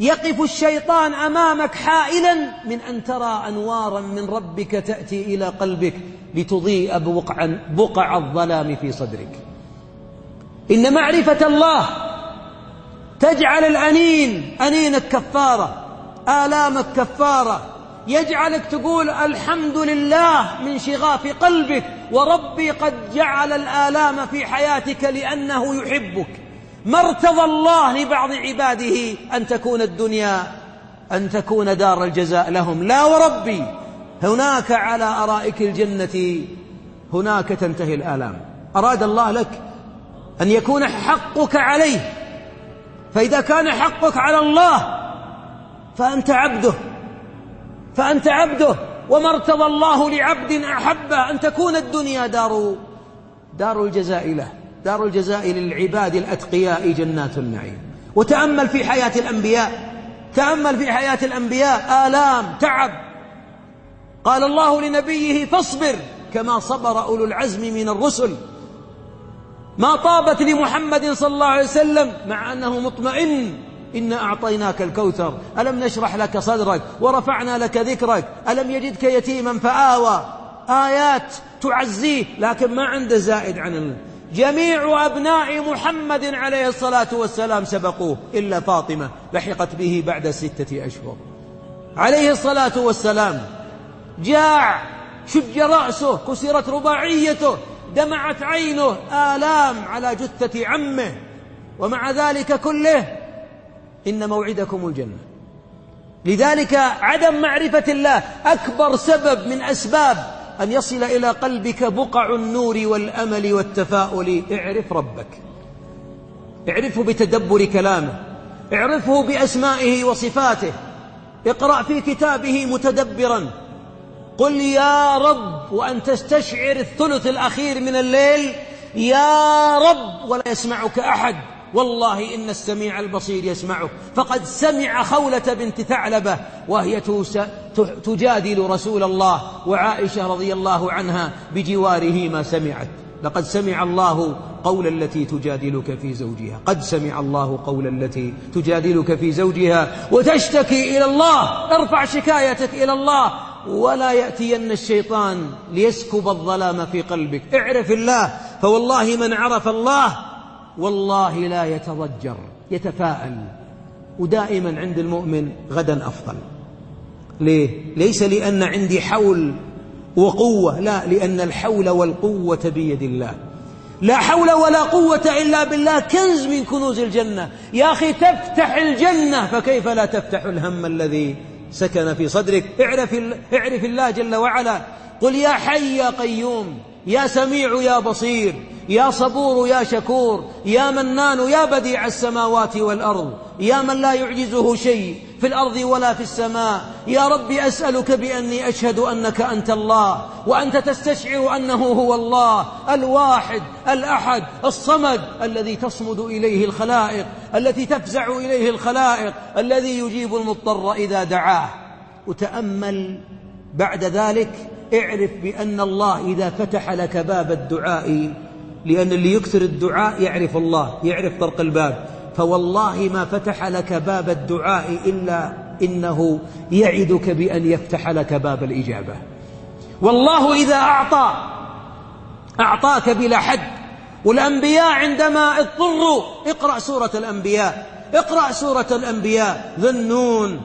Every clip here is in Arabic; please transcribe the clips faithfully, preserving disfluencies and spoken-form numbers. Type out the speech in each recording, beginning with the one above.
يقف الشيطان أمامك حائلا من أن ترى أنوارا من ربك تأتي إلى قلبك لتضيء بقع, بقع الظلام في صدرك. إن معرفة الله تجعل الأنين أنينك كفارة، آلامك كفارة، يجعلك تقول الحمد لله من شغاف قلبك، وربي قد جعل الآلام في حياتك لأنه يحبك. ما ارتضى الله لبعض عباده أن تكون الدنيا أن تكون دار الجزاء لهم، لا وربي، هناك على أرائك الجنة هناك تنتهي الآلام. أراد الله لك أن يكون حقك عليه، فإذا كان حقك على الله فأنت عبده فأنت عبده وما ارتضى الله لعبد أحب أن تكون الدنيا دار دار الجزاء له، دار الجزاء للعباد الأتقياء جنات النعيم. وتأمل في حياة الأنبياء، تأمل في حياة الأنبياء، آلام، تعب. قال الله لنبيه فاصبر كما صبر أولو العزم من الرسل. ما طابت لمحمد صلى الله عليه وسلم مع أنه مطمئن، إنا أعطيناك الكوثر، ألم نشرح لك صدرك ورفعنا لك ذكرك، ألم يجدك يتيما فآوى، آيات تعزيه، لكن ما عنده زائد عن الله. جميع أبناء محمد عليه الصلاة والسلام سبقوه إلا فاطمة لحقت به بعد ستة أشهر عليه الصلاة والسلام. جاع، شج رأسه، كسرت رباعيته، دمعت عينه، آلام على جثة عمه، ومع ذلك كله إن موعدكم الجنة. لذلك عدم معرفة الله أكبر سبب من أسباب أن يصل إلى قلبك بقع النور والأمل والتفاؤل. اعرف ربك، اعرفه بتدبر كلامه، اعرفه بأسمائه وصفاته، اقرأ في كتابه متدبرا. قل يا رب وأن تستشعر الثلث الأخير من الليل يا رب ولا يسمعك أحد، والله إن السميع البصير يسمعك. فقد سمع خولة بنت ثعلبة وهي تجادل رسول الله، وعائشة رضي الله عنها بجواره ما سمعت. لقد سمع الله قول التي تجادلك في زوجها، قد سمع الله قول التي تجادلك في زوجها وتشتكي إلى الله. ارفع شكايتك إلى الله ولا يأتين الشيطان ليسكب الظلام في قلبك. اعرف الله، فوالله من عرف الله والله لا يتضجر، يتفاءل. ودائما عند المؤمن غدا أفضل. ليه؟ ليس لأن عندي حول وقوة، لا، لأن الحول والقوة بيد الله. لا حول ولا قوة إلا بالله كنز من كنوز الجنة. يا أخي تفتح الجنة فكيف لا تفتح الهم الذي سكن في صدرك. اعرف, اعرف الله جل وعلا. قل يا حي يا قيوم، يا سميع يا بصير، يا صبور يا شكور، يا منان يا بديع السماوات والأرض، يا من لا يعجزه شيء في الأرض ولا في السماء. يا رب أسألك بأني أشهد أنك أنت الله، وأنت تستشعر أنه هو الله الواحد الأحد الصمد الذي تصمد إليه الخلائق، التي تفزع إليه الخلائق، الذي يجيب المضطر إذا دعاه. وتأمل بعد ذلك، اعرف بأن الله إذا فتح لك باب الدعاء، لأن اللي يكثر الدعاء يعرف الله، يعرف طرق الباب، فوالله ما فتح لك باب الدعاء إلا إنه يعدك بأن يفتح لك باب الإجابة. والله إذا أعطى أعطاك بلا حد. والأنبياء عندما اضطروا، اقرأ سورة الأنبياء، اقرأ سورة الأنبياء، ذو النون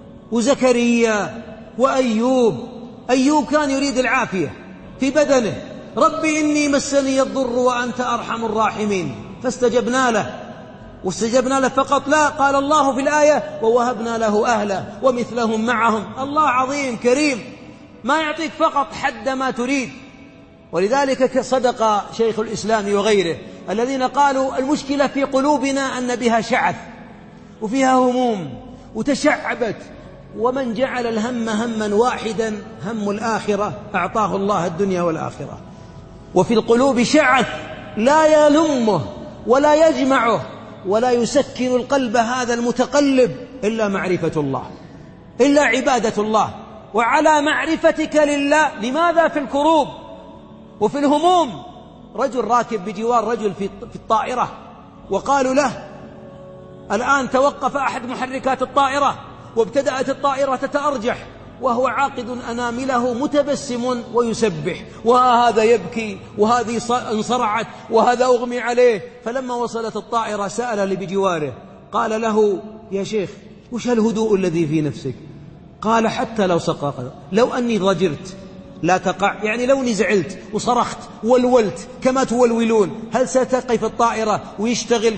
وزكريا وأيوب. أيوب كان يريد العافية في بدنه، ربي إني مسني الضر وأنت أرحم الراحمين، فاستجبنا له. واستجبنا له فقط لا، قال الله في الآية ووهبنا له أهله ومثلهم معهم. الله عظيم كريم، ما يعطيك فقط حد ما تريد. ولذلك صدق شيخ الإسلام وغيره الذين قالوا المشكلة في قلوبنا أن بها شعث وفيها هموم وتشعبت، ومن جعل الهم هما واحدا هم الآخرة أعطاه الله الدنيا والآخرة. وفي القلوب شعث لا يلمه ولا يجمعه ولا يسكن القلب هذا المتقلب إلا معرفة الله، إلا عبادة الله. وعلى معرفتك لله، لماذا في الكروب وفي الهموم؟ رجل راكب بجوار رجل في الطائرة، وقالوا له الآن توقف أحد محركات الطائرة وابتدأت الطائرة تتأرجح وهو عاقد أنامله متبسم ويسبح، وهذا يبكي وهذه انصرعت وهذا أغمي عليه. فلما وصلت الطائرة سأل اللي بجواره قال له: يا شيخ، وش هالهدوء الذي في نفسك؟ قال: حتى لو سقط، لو أني ضجرت لا تقع، يعني لو نزعلت وصرخت ولولت كما تولولون، هل ستقف الطائرة ويشتغل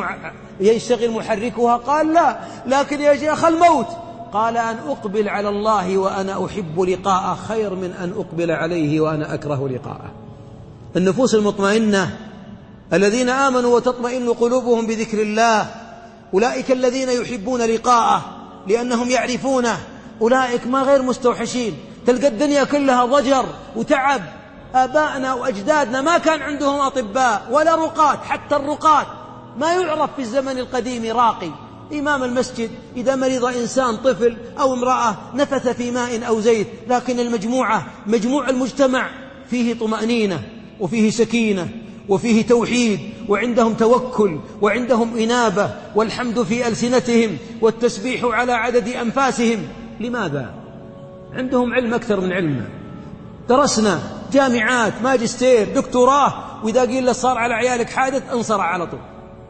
يشتغل محركها؟ قال: لا، لكن يا شيخ الموت. قال: أن أقبل على الله وأنا أحب لقاءه خير من أن أقبل عليه وأنا أكره لقاءه. النفوس المطمئنة الذين آمنوا وتطمئن قلوبهم بذكر الله، أولئك الذين يحبون لقاءه لأنهم يعرفونه، أولئك ما غير مستوحشين. تلقى الدنيا كلها ضجر وتعب. آبائنا وأجدادنا ما كان عندهم أطباء ولا رقاة، حتى الرقاة ما يعرف في الزمن القديم راقي. إمام المسجد إذا مرض إنسان طفل أو امرأة نفث في ماء أو زيت، لكن المجموعة مجموع المجتمع فيه طمأنينة وفيه سكينة وفيه توحيد، وعندهم توكل وعندهم إنابة، والحمد في ألسنتهم والتسبيح على عدد أنفاسهم. لماذا؟ عندهم علم أكثر من علمنا، درسنا جامعات، ماجستير، دكتوراه، وإذا قيل له صار على عيالك حادث انصرع على طول،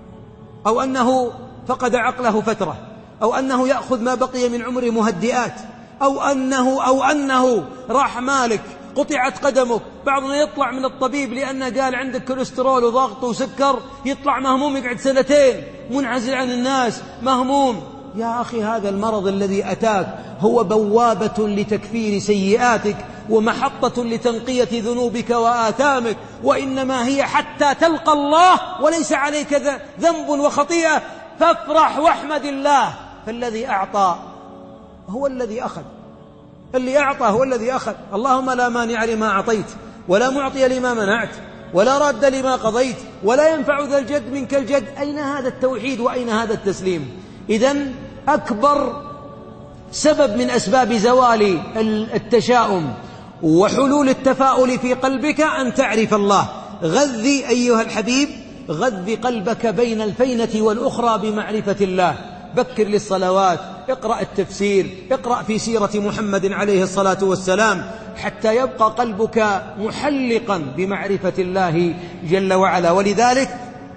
أو أنه فقد عقله فترة، أو أنه يأخذ ما بقي من عمره مهدئات، أو أنه أو أنه راح مالك قطعت قدمك. بعضنا يطلع من الطبيب لأنه قال عندك كوليسترول وضغط وسكر، يطلع مهموم يقعد سنتين منعزل عن الناس مهموم. يا أخي، هذا المرض الذي أتاك هو بوابة لتكفير سيئاتك ومحطة لتنقية ذنوبك وآثامك، وإنما هي حتى تلقى الله وليس عليك ذنب وخطيئة، فافرح واحمد الله. فالذي أعطى هو الذي أخذ، اللي أعطى هو الذي أخذ. اللهم لا مانع لما أعطيت ولا معطي لما منعت ولا راد لما قضيت ولا ينفع ذا الجد منك الجد. أين هذا التوحيد وأين هذا التسليم؟ إذن أكبر سبب من أسباب زوال التشاؤم وحلول التفاؤل في قلبك أن تعرف الله. غذي أيها الحبيب، غذي قلبك بين الفينة والأخرى بمعرفة الله. بكر للصلوات، اقرأ التفسير، اقرأ في سيرة محمد عليه الصلاة والسلام، حتى يبقى قلبك محلقا بمعرفة الله جل وعلا. ولذلك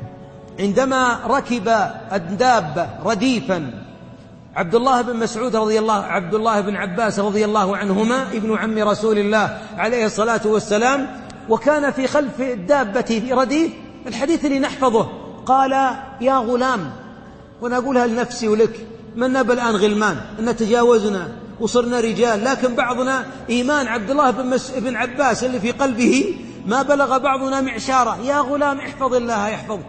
عندما ركب الدابة رديفا عبد الله بن مسعود رضي الله عبد الله بن عباس رضي الله عنهما ابن عم رسول الله عليه الصلاة والسلام، وكان في خلف الدابة في رديف، الحديث اللي نحفظه، قال: يا غلام، وأنا أقولها لنفسي ولك، منا بالآن غلمان أن تجاوزنا وصرنا رجال، لكن بعضنا إيمان عبد الله بن, مس... بن عباس اللي في قلبه ما بلغ بعضنا معشاره. يا غلام احفظ الله يحفظك،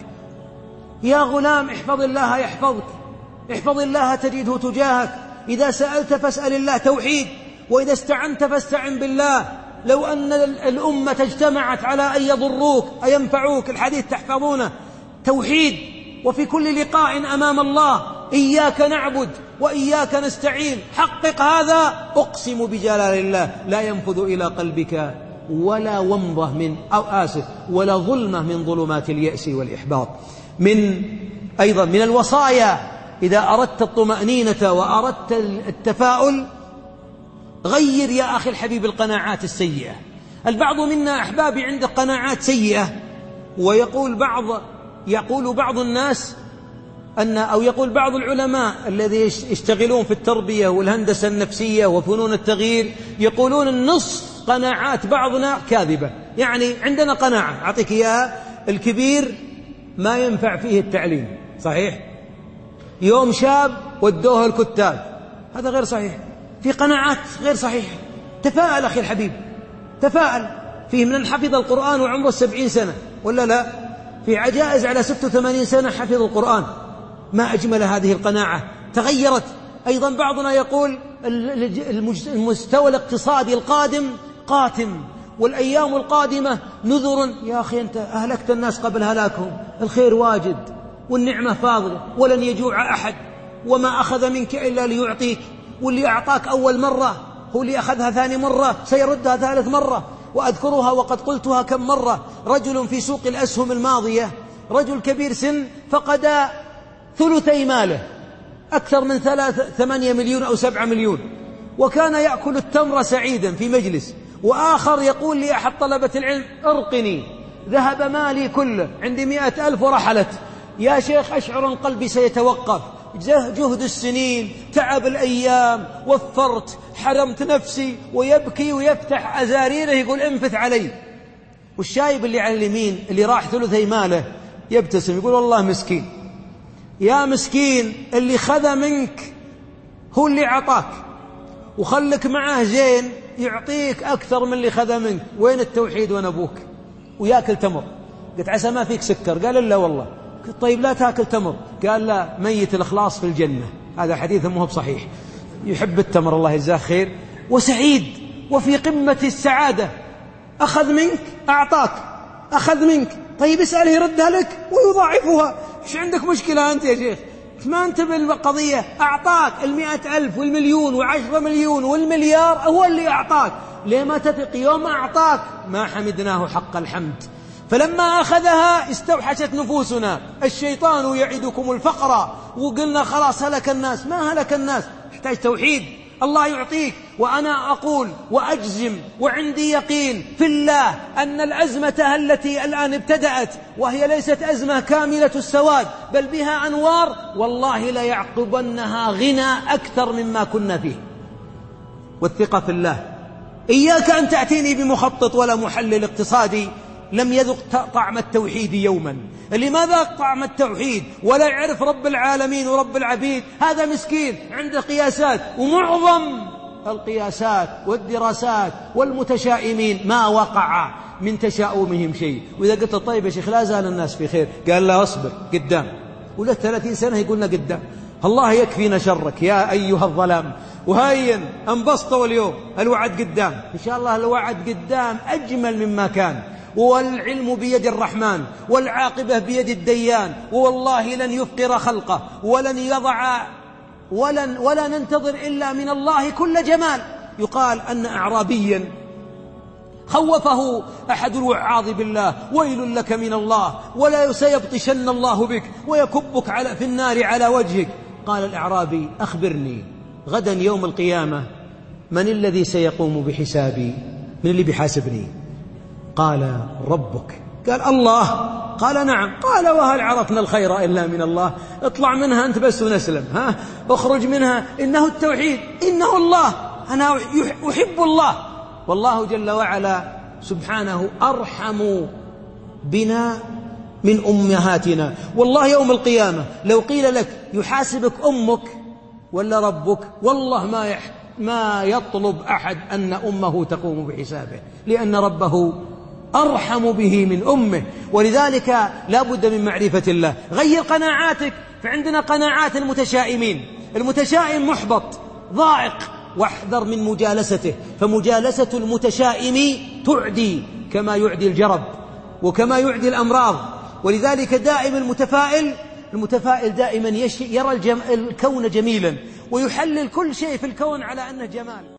يا غلام احفظ الله يحفظك، احفظ الله تجده تجاهك. إذا سألت فاسأل الله، توحيد. وإذا استعنت فاستعن بالله. لو أن الأمة اجتمعت على أن يضروك أن ينفعوك، الحديث تحفظونه، توحيد. وفي كل لقاء أمام الله إياك نعبد وإياك نستعين، حقق هذا، أقسم بجلال الله لا ينفذ إلى قلبك ولا ومضة من أو آسف ولا ظلمة من ظلمات اليأس والإحباط. من أيضا من الوصايا إذا أردت الطمأنينة وأردت التفاؤل، غير يا أخي الحبيب القناعات السيئة. البعض منا أحبابي عنده قناعات سيئة، ويقول بعض يقول بعض الناس أن أو يقول بعض العلماء الذي يشتغلون في التربية والهندسة النفسية وفنون التغيير، يقولون النصف قناعات بعضنا كاذبة. يعني عندنا قناعة أعطيك إياها، الكبير ما ينفع فيه التعليم، صحيح؟ يوم شاب ودوه الكتاب، هذا غير صحيح. في قناعات غير صحيحة. تفاءل أخي الحبيب، تفاءل. فيه من حفظ القرآن وعمره السبعين سنة ولا لا؟ في عجائز على ستة وثمانين سنة حفظ القرآن. ما أجمل هذه القناعة، تغيرت. أيضا بعضنا يقول المستوى الاقتصادي القادم قاتم، والأيام القادمة نذر. يا أخي أنت أهلكت الناس قبل هلاكهم، الخير واجد والنعمة فاضلة ولن يجوع أحد، وما أخذ منك إلا ليعطيك، واللي أعطاك أول مرة هو اللي أخذها ثاني مرة سيردها ثالث مرة. وأذكرها وقد قلتها كم مرة. رجل في سوق الأسهم الماضية، رجل كبير سن، فقد ثلثي ماله أكثر من ثلاثة ثمانية مليون أو سبعة مليون، وكان يأكل التمر سعيدا في مجلس، وآخر يقول لأحد طلبة العلم ارقني، ذهب مالي كله، عندي مئة ألف ورحلت، يا شيخ أشعر أن قلبي سيتوقف، جهد السنين، تعب الأيام، وفرت، حرمت نفسي، ويبكي ويفتح أزاريره يقول انفث علي. والشايب اللي على اليمين اللي راح ثلثي ماله يبتسم يقول والله مسكين، يا مسكين اللي خذ منك هو اللي أعطاك، وخلك معه زين يعطيك أكثر من اللي خذ منك، وين التوحيد وين أبوك؟ ويأكل تمر. قلت عسى ما فيك سكر؟ قال لا والله. قلت طيب لا تأكل تمر. قال لا، ميت الإخلاص في الجنة. هذا حديث مو بصحيح. يحب التمر الله يجزاه خير وسعيد وفي قمة السعادة. أخذ منك أعطاك، أخذ منك، طيب اسأله يردها لك ويضاعفها. إيش عندك مشكلة أنت يا شيخ؟ ما أنت بالقضية، أعطاك المئة ألف والمليون وعشرة مليون والمليار، هو اللي أعطاك، ليه ما تثق؟ يوم أعطاك ما حمدناه حق الحمد. فلما أخذها استوحشت نفوسنا، الشيطان يعدكم الفقر، وقلنا خلاص هلك الناس. ما هلك الناس، يحتاج توحيد. الله يعطيك. وأنا أقول وأجزم وعندي يقين في الله أن الأزمة التي الآن ابتدأت، وهي ليست أزمة كاملة السواد بل بها أنوار، والله لا يعقبنها غنى أكثر مما كنا فيه. والثقة في الله. إياك أن تأتيني بمخطط ولا محلل اقتصادي لم يذق طعم التوحيد يوما. اللي ما ذاق طعم التوحيد ولا يعرف رب العالمين ورب العبيد هذا مسكين، عنده قياسات، ومعظم القياسات والدراسات والمتشائمين ما وقع من تشاؤمهم شيء. وإذا قلت طيب يا شيخ لا زال الناس في خير، قال لا أصبر قدام، ولا ثلاثين سنة يقولنا قدام. الله يكفينا شرك يا أيها الظلام. وهين انبسطوا اليوم، الوعد قدام إن شاء الله، الوعد قدام أجمل مما كان، والعلم بيد الرحمن والعاقبة بيد الديان، والله لن يفقر خلقه ولن يضع ولن ولا ننتظر إلا من الله كل جمال. يقال أن أعرابيا خوفه أحد الوعاظ بالله، ويل لك من الله ولا سيبطشن الله بك ويكبك على في النار على وجهك. قال الأعرابي أخبرني غدا يوم القيامة من الذي سيقوم بحسابي، من اللي بيحاسبني؟ قال ربك. قال الله. قال نعم. قال وهل عرفنا الخير إلا من الله؟ اطلع منها أنت بس ونسلم، ها اخرج منها، إنه التوحيد، إنه الله، أنا أحب الله. والله جل وعلا سبحانه أرحم بنا من أمهاتنا. والله يوم القيامة لو قيل لك يحاسبك أمك ولا ربك، والله ما يح ما يطلب أحد أن أمه تقوم بحسابه، لأن ربه أرحم به من أمه. ولذلك لا بد من معرفة الله. غير قناعاتك، فعندنا قناعات المتشائمين. المتشائم محبط ضائق، واحذر من مجالسته، فمجالسة المتشائم تعدي كما يعدي الجرب وكما يعدي الأمراض. ولذلك دائما المتفائل المتفائل دائما يرى الكون جميلا، ويحلل كل شيء في الكون على أنه جمال.